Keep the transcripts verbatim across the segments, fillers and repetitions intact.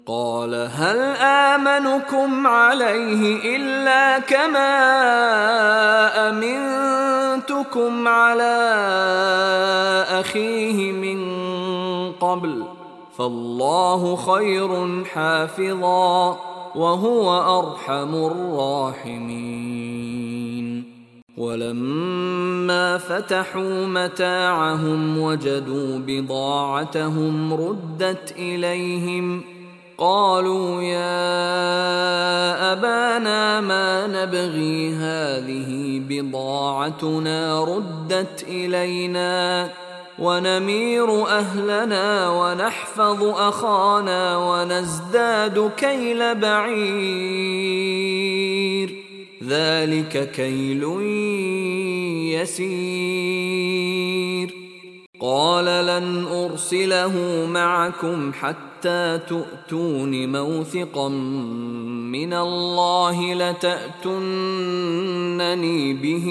قال هل آمنكم عليه إلا كما أمنتكم على أخيه من قبل فالله خير حافظا وهو أرحم الراحمين. ولما فتحوا متاعهم وجدوا بضاعتهم ردت إليهم قالوا يا أبانا ما نبغي هذه بضاعتنا ردت إلينا ونمير أهلنا ونحفظ أخانا ونزداد كيل بعير ذلك كيل يسير. قال لن أرسله معكم حتى تؤتون موثقا من الله لتأتونني به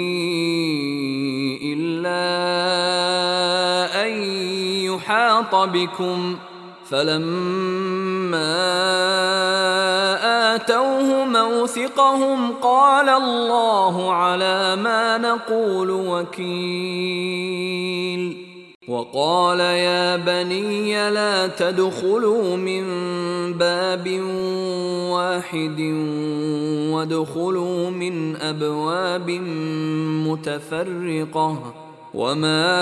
إلا أن يحاط بكم فلما آتوه موثقهم قال الله على ما نقول وكيل. وقال يا بني لا تدخلوا من باب واحد وادخلوا من أبواب متفرقة وما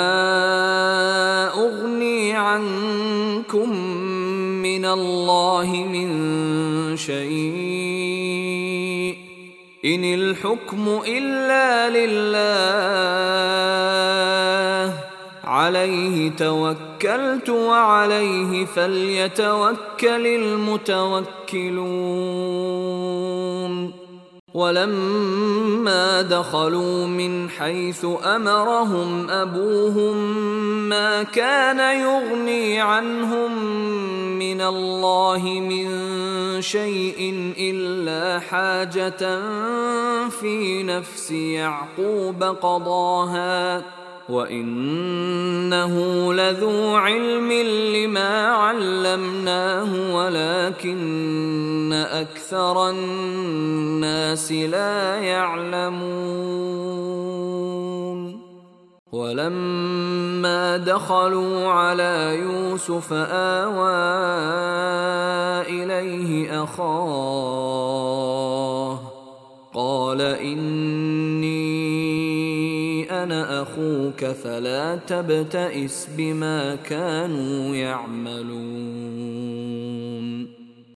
أغني عنكم من الله من شيء إن الحكم إلا لله عليه توكلت وعليه فليتوكل المتوكلون. ولما دخلوا من حيث أمرهم أبوهم ما كان يغني عنهم من الله من شيء إلا حاجة في نفس يعقوب قضاها وإنه لذو علم لما علمناه ولكن أكثر الناس لا يعلمون. ولما دخلوا على يوسف آوى إليه أخاه قال إني أنا أخوك فلا تبتئس بما كانوا يعملون.